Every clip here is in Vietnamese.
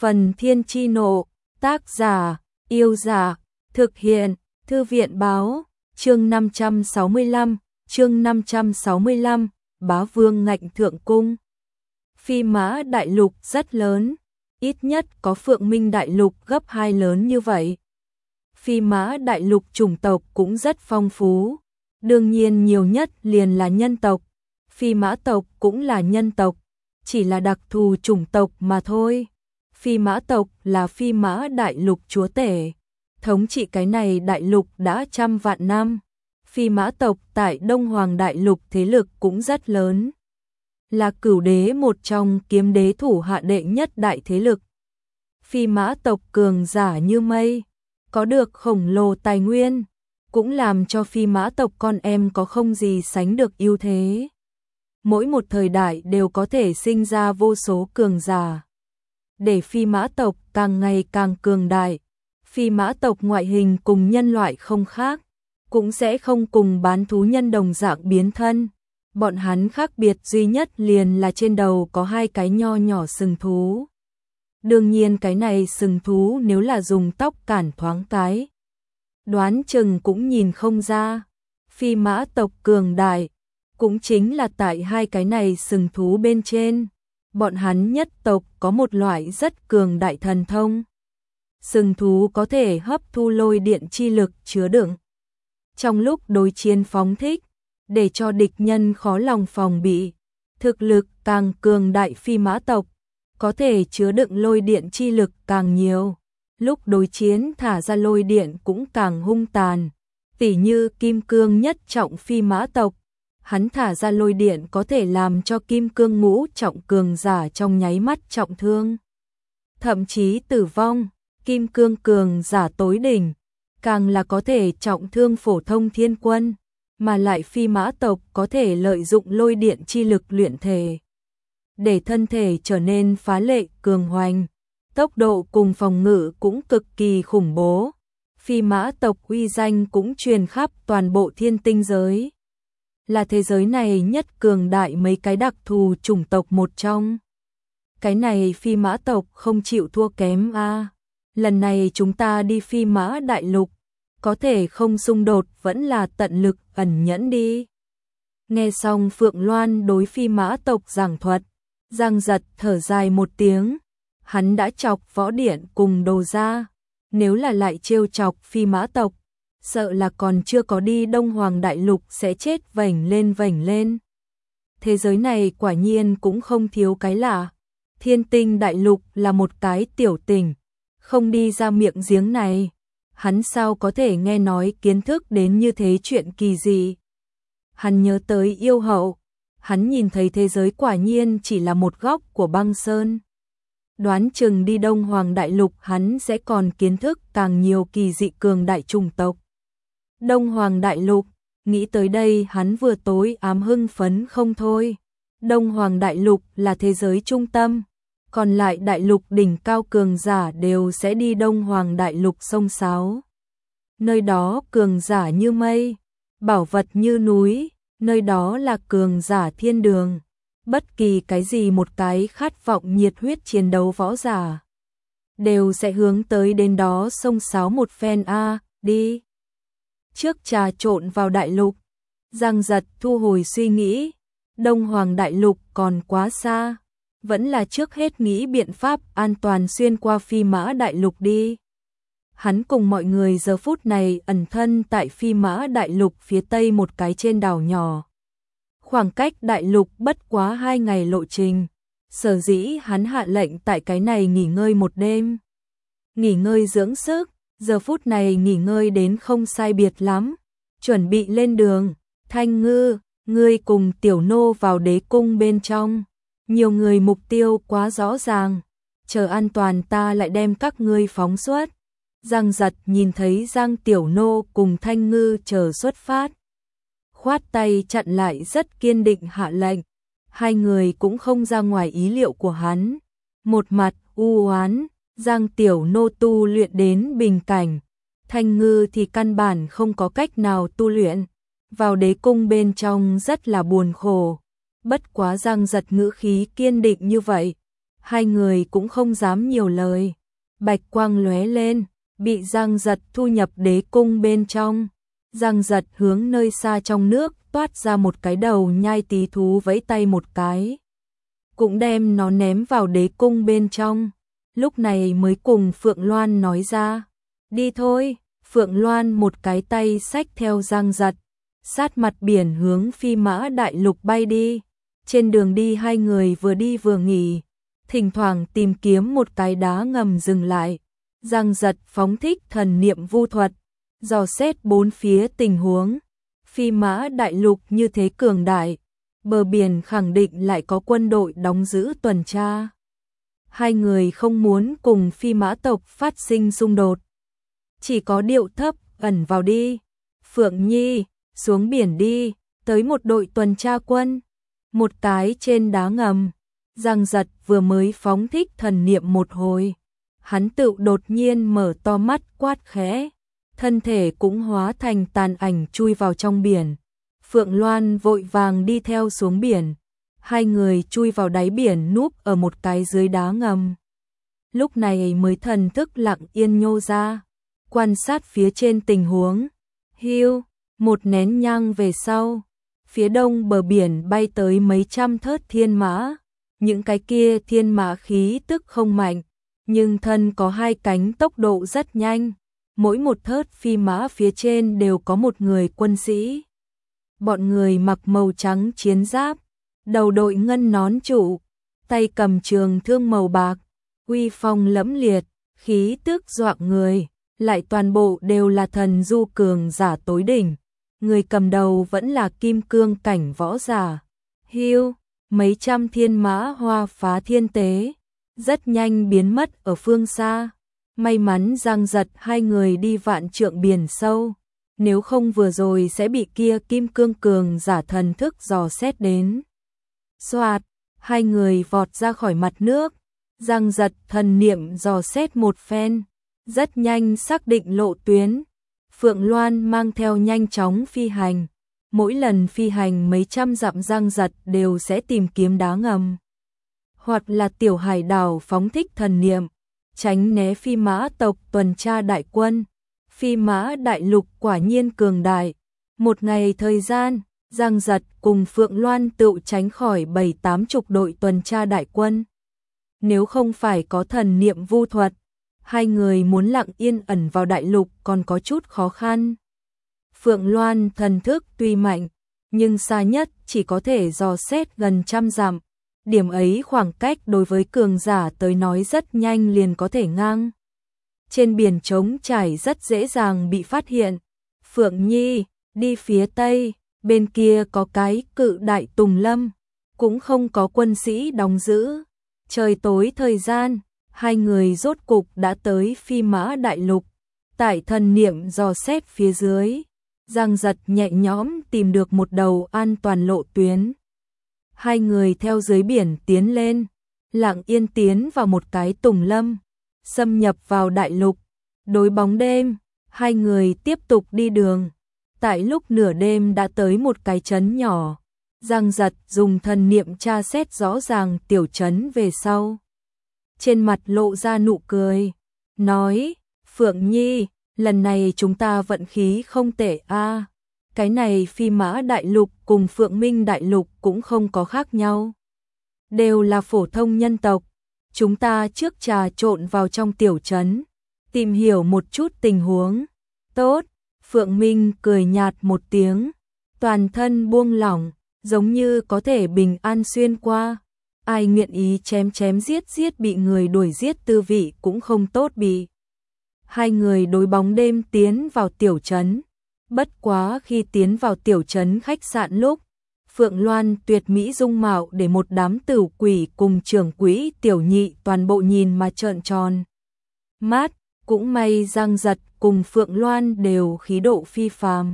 Phần Thiên Chi Nộ, tác giả, Yêu Giả, thực hiện, Thư viện Báo, chương 565, Bá Vương Ngạnh Thượng Cung. Phi Mã Đại Lục rất lớn, ít nhất có Phượng Minh Đại Lục gấp 2 lớn như vậy. Phi Mã Đại Lục chủng tộc cũng rất phong phú, đương nhiên nhiều nhất liền là nhân tộc, Phi Mã tộc cũng là nhân tộc, chỉ là đặc thù chủng tộc mà thôi. Phi Mã tộc là Phi Mã Đại Lục chúa tể, thống trị cái này đại lục đã trăm vạn năm. Phi Mã tộc tại Đông Hoàng Đại Lục thế lực cũng rất lớn, là Cửu Đế một trong Kiếm Đế thủ hạ đệ nhất đại thế lực. Phi Mã tộc cường giả như mây, có được khổng lồ tài nguyên, cũng làm cho Phi Mã tộc con em có không gì sánh được ưu thế. Mỗi một thời đại đều có thể sinh ra vô số cường giả. Để Phi Mã tộc càng ngày càng cường đại, Phi Mã tộc ngoại hình cùng nhân loại không khác, cũng sẽ không cùng bán thú nhân đồng dạng biến thân. Bọn hắn khác biệt duy nhất liền là trên đầu có 2 cái nho nhỏ sừng thú. Đương nhiên cái này sừng thú nếu là dùng tóc cản thoáng cái, đoán chừng cũng nhìn không ra. Phi Mã tộc cường đại cũng chính là tại 2 cái này sừng thú bên trên. Bọn hắn nhất tộc có một loại rất cường đại thần thông. Sừng thú có thể hấp thu lôi điện chi lực chứa đựng, trong lúc đối chiến phóng thích, để cho địch nhân khó lòng phòng bị. Thực lực càng cường đại Phi Mã tộc, có thể chứa đựng lôi điện chi lực càng nhiều, lúc đối chiến thả ra lôi điện cũng càng hung tàn. Tỉ như Kim Cương nhất trọng Phi Mã tộc, hắn thả ra lôi điện có thể làm cho Kim Cương ngũ trọng cường giả trong nháy mắt trọng thương, thậm chí tử vong. Kim Cương cường giả tối đỉnh, càng là có thể trọng thương phổ thông thiên quân, mà lại Phi Mã tộc có thể lợi dụng lôi điện chi lực luyện thể, để thân thể trở nên phá lệ cường hoành, tốc độ cùng phòng ngự cũng cực kỳ khủng bố. Phi Mã tộc uy danh cũng truyền khắp toàn bộ thiên tinh giới, là thế giới này nhất cường đại mấy cái đặc thù chủng tộc một trong. Cái này Phi Mã tộc không chịu thua kém a. Lần này chúng ta đi Phi Mã Đại Lục, có thể không xung đột vẫn là tận lực ẩn nhẫn đi. Nghe xong Phượng Loan đối Phi Mã tộc giảng thuật, Giang Giật thở dài một tiếng, hắn đã chọc Võ Điện cùng Đồ Gia, nếu là lại trêu chọc Phi Mã tộc, sợ là còn chưa có đi Đông Hoàng Đại Lục sẽ chết vểnh lên. Thế giới này quả nhiên cũng không thiếu cái lạ, Thiên Tinh Đại Lục là một cái tiểu tỉnh, không đi ra miệng giếng này, hắn sao có thể nghe nói kiến thức đến như thế chuyện kỳ dị. Hắn nhớ tới Yêu Hậu, hắn nhìn thấy thế giới quả nhiên chỉ là một góc của băng sơn. Đoán chừng đi Đông Hoàng Đại Lục hắn sẽ còn kiến thức càng nhiều kỳ dị cường đại chủng tộc. Đông Hoàng Đại Lục, nghĩ tới đây hắn vừa tối ám hưng phấn không thôi. Đông Hoàng Đại Lục là thế giới trung tâm, còn lại đại lục đỉnh cao cường giả đều sẽ đi Đông Hoàng Đại Lục sông sáo. Nơi đó cường giả như mây, bảo vật như núi, nơi đó là cường giả thiên đường. Bất kỳ cái gì một cái khát vọng nhiệt huyết chiến đấu võ giả, đều sẽ hướng tới đến đó sông sáo một phen đi. Trước trà trộn vào đại lục, Giang Giật thu hồi suy nghĩ, Đông Hoàng Đại Lục còn quá xa. Vẫn là trước hết nghĩ biện pháp an toàn xuyên qua Phi Mã Đại Lục đi. Hắn cùng mọi người giờ phút này ẩn thân tại Phi Mã Đại Lục phía tây một cái trên đảo nhỏ. Khoảng cách Đại Lục bất quá 2 ngày lộ trình, sở dĩ hắn hạ lệnh tại cái này nghỉ ngơi một đêm. Nghỉ ngơi dưỡng sức, giờ phút này nghỉ ngơi đến không sai biệt lắm, chuẩn bị lên đường. Thanh Ngư, ngươi cùng Tiểu Nô vào đế cung bên trong. Nhiều người mục tiêu quá rõ ràng, chờ an toàn ta lại đem các ngươi phóng xuất. Giang Giật nhìn thấy Giang Tiểu Nô cùng Thanh Ngư chờ xuất phát, khoát tay chặn lại rất kiên định hạ lệnh. 2 người cũng không ra ngoài ý liệu của hắn. Một mặt u oán, Giang Tiểu Nô tu luyện đến bình cảnh, Thanh Ngư thì căn bản không có cách nào tu luyện, vào đế cung bên trong rất là buồn khổ. Bất quá Giang Giật ngữ khí kiên định như vậy, Hai người cũng không dám nhiều lời. Bạch quang lóe lên, bị Giang Giật thu nhập đế cung bên trong. Giang Giật hướng nơi xa trong nước toát ra một cái đầu nhai tí thú vẫy tay một cái, cũng đem nó ném vào đế cung bên trong. Lúc này mới cùng Phượng Loan nói ra, đi thôi. Phượng Loan một cái tay xách theo Giang Giật, sát mặt biển hướng Phi Mã Đại Lục bay đi. Trên đường đi hai người vừa đi vừa nghỉ, thỉnh thoảng tìm kiếm một cái đá ngầm dừng lại. Giang Giật phóng thích thần niệm vu thuật, dò xét bốn phía tình huống. Phi Mã Đại Lục như thế cường đại, bờ biển khẳng định lại có quân đội đóng giữ tuần tra. Hai người không muốn cùng Phi Mã tộc phát sinh xung đột, chỉ có điệu thấp, ẩn vào đi. Phượng Nhi, xuống biển đi, tới một đội tuần tra quân. Một cái trên đá ngầm, Giang Giật vừa mới phóng thích thần niệm một hồi, hắn tự đột nhiên mở to mắt quát khẽ, thân thể cũng hóa thành tàn ảnh chui vào trong biển. Phượng Loan vội vàng đi theo xuống biển, hai người chui vào đáy biển núp ở một cái dưới đá ngầm. Lúc này mới thần thức lặng yên nhô ra, quan sát phía trên tình huống. Hưu, một nén nhang về sau, phía đông bờ biển bay tới mấy trăm thớt thiên mã. Những cái kia thiên mã khí tức không mạnh, nhưng thân có hai cánh, tốc độ rất nhanh. Mỗi một thớt phi mã phía trên đều có một người quân sĩ. Bọn người mặc màu trắng chiến giáp, đầu đội ngân nón trụ, tay cầm trường thương màu bạc, uy phong lẫm liệt, khí tức dọa người, lại toàn bộ đều là thần du cường giả tối đỉnh. Người cầm đầu vẫn là kim cương cảnh võ giả. Hưu, mấy trăm thiên mã hoa phá thiên tế, rất nhanh biến mất ở phương xa. May mắn Giang Giật hai người đi vạn trượng biển sâu, nếu không vừa rồi sẽ bị kia kim cương cường giả thần thức dò xét đến. Soạt, hai người vọt ra khỏi mặt nước. Giang Giật thần niệm dò xét một phen, rất nhanh xác định lộ tuyến. Phượng Loan mang theo nhanh chóng phi hành, mỗi lần phi hành mấy trăm dặm. Giang Giật đều sẽ tìm kiếm đá ngầm, hoặc là tiểu hải đảo phóng thích thần niệm, tránh né phi mã tộc tuần tra đại quân. Phi Mã Đại Lục quả nhiên cường đại. Một ngày thời gian, Giang Giật cùng Phượng Loan tự tránh khỏi 7-80 đội tuần tra đại quân. Nếu không phải có thần niệm vu thuật, hai người muốn lặng yên ẩn vào đại lục còn có chút khó khăn. Phượng Loan thần thức tuy mạnh, nhưng xa nhất chỉ có thể dò xét gần trăm dặm. Điểm ấy khoảng cách đối với cường giả tới nói rất nhanh liền có thể ngang. Trên biển trống trải rất dễ dàng bị phát hiện. Phượng Nhi, đi phía tây, bên kia có cái cự đại tùng lâm, cũng không có quân sĩ đóng giữ. Trời tối thời gian, hai người rốt cục đã tới Phi Mã Đại Lục. Tại thần niệm dò xét phía dưới, Giang Giật nhẹ nhõm tìm được một đầu an toàn lộ tuyến. Hai người theo dưới biển tiến lên, lặng yên tiến vào một cái tùng lâm, xâm nhập vào đại lục. Đối bóng đêm, hai người tiếp tục đi đường. Tại lúc nửa đêm đã tới một cái trấn nhỏ. Giang Giật dùng thần niệm tra xét rõ ràng tiểu trấn về sau, trên mặt lộ ra nụ cười, nói: Phượng Nhi, lần này chúng ta vận khí không tệ a. Cái này Phi Mã Đại Lục cùng Phượng Minh Đại Lục cũng không có khác nhau, đều là phổ thông nhân tộc. Chúng ta trước trà trộn vào trong tiểu trấn, tìm hiểu một chút tình huống. Tốt. Phượng Minh cười nhạt một tiếng, toàn thân buông lỏng, giống như có thể bình an xuyên qua. Ai nguyện ý chém chém giết giết bị người đuổi giết tư vị cũng không tốt bị. Hai người đối bóng đêm tiến vào tiểu trấn. Bất quá khi tiến vào tiểu trấn khách sạn lúc, Phượng Loan tuyệt mỹ dung mạo để một đám tử quỷ cùng trưởng quỹ tiểu nhị toàn bộ nhìn mà trợn tròn mắt. Cũng may Giang Giật cùng Phượng Loan đều khí độ phi phàm.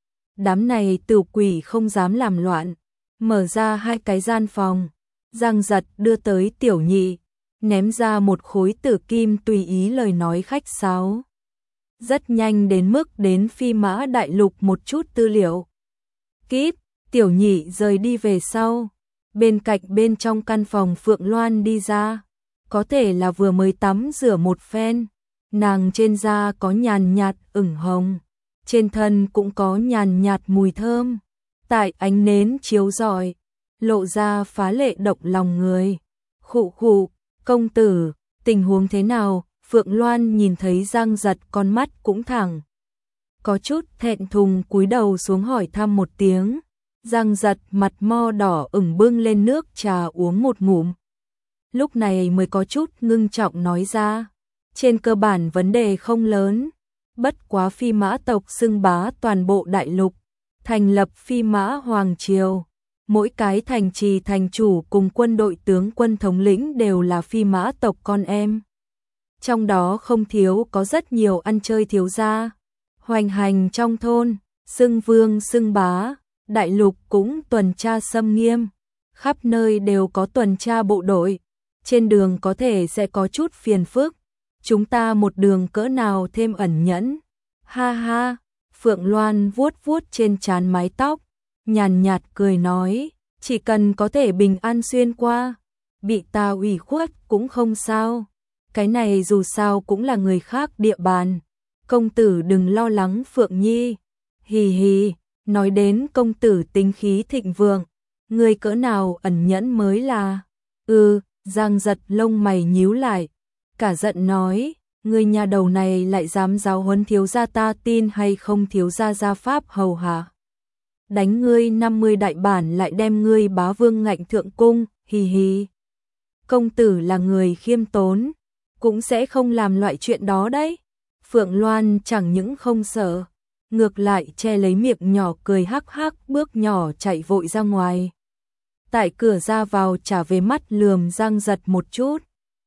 Đám này tử quỷ không dám làm loạn, mở ra hai cái gian phòng. Giang Giật đưa tới tiểu nhị, ném ra một khối tử kim tùy ý lời nói khách sáo. Rất nhanh đến mức đến Phi Mã Đại Lục một chút tư liệu. Kíp, tiểu nhị rời đi về sau. Bên cạnh bên trong căn phòng Phượng Loan đi ra, có thể là vừa mới tắm rửa một phen, nàng trên da có nhàn nhạt ửng hồng, trên thân cũng có nhàn nhạt mùi thơm, tại ánh nến chiếu rọi, lộ ra phá lệ động lòng người. Khụ khụ, công tử, tình huống thế nào? Phượng Loan nhìn thấy Giang Giật con mắt cũng thẳng. Có chút thẹn thùng cúi đầu xuống hỏi thăm một tiếng. Giang Giật mặt mo đỏ ửng bưng lên nước trà uống một ngụm. Lúc này mới có chút ngưng trọng nói ra. Trên cơ bản vấn đề không lớn. Bất quá Phi Mã tộc xưng bá toàn bộ đại lục. Thành lập Phi Mã Hoàng Triều. Mỗi cái thành trì thành chủ cùng quân đội tướng quân thống lĩnh đều là Phi Mã tộc con em. Trong đó không thiếu có rất nhiều ăn chơi thiếu gia. Hoành hành trong thôn, xưng vương xưng bá, đại lục cũng tuần tra xâm nghiêm. Khắp nơi đều có tuần tra bộ đội. Trên đường có thể sẽ có chút phiền phức. Chúng ta một đường cỡ nào thêm ẩn nhẫn. Ha ha, Phượng Loan vuốt vuốt trên trán mái tóc. Nhàn nhạt cười nói, chỉ cần có thể bình an xuyên qua, bị ta ủy khuất cũng không sao. Cái này dù sao cũng là người khác địa bàn. Công tử đừng lo lắng Phượng Nhi. Hì hì, nói đến công tử tính khí thịnh vượng, người cỡ nào ẩn nhẫn mới là. Giang Giật lông mày nhíu lại, cả giận nói, người nhà đầu này lại dám giáo huấn thiếu gia, ta tin hay không thiếu gia gia pháp hầu hạ. Đánh ngươi 50 đại bản lại đem ngươi bá vương ngạnh thượng cung, hì hì. Công tử là người khiêm tốn, cũng sẽ không làm loại chuyện đó đấy. Phượng Loan chẳng những không sợ, ngược lại che lấy miệng nhỏ cười hắc hắc, bước nhỏ chạy vội ra ngoài. Tại cửa ra vào trả về mắt lườm Giang Giật một chút,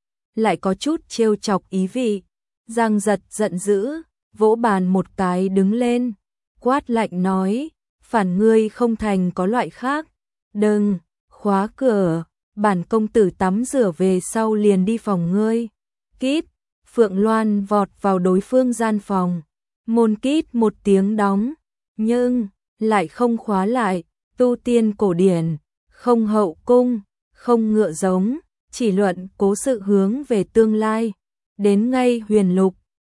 lại có chút trêu chọc ý vị. Giang Giật giận dữ, vỗ bàn một cái đứng lên, quát lạnh nói, phản ngươi không thành có loại khác. Đừng, khóa cửa, bản công tử tắm rửa về sau liền đi phòng ngươi. Kíp, Phượng Loan vọt vào đối phương gian phòng, môn kít một tiếng đóng, nhưng lại không khóa lại. Tu tiên cổ điển, không hậu cung, không ngựa giống, chỉ luận cố sự hướng về tương lai. Đến ngay huyền lục,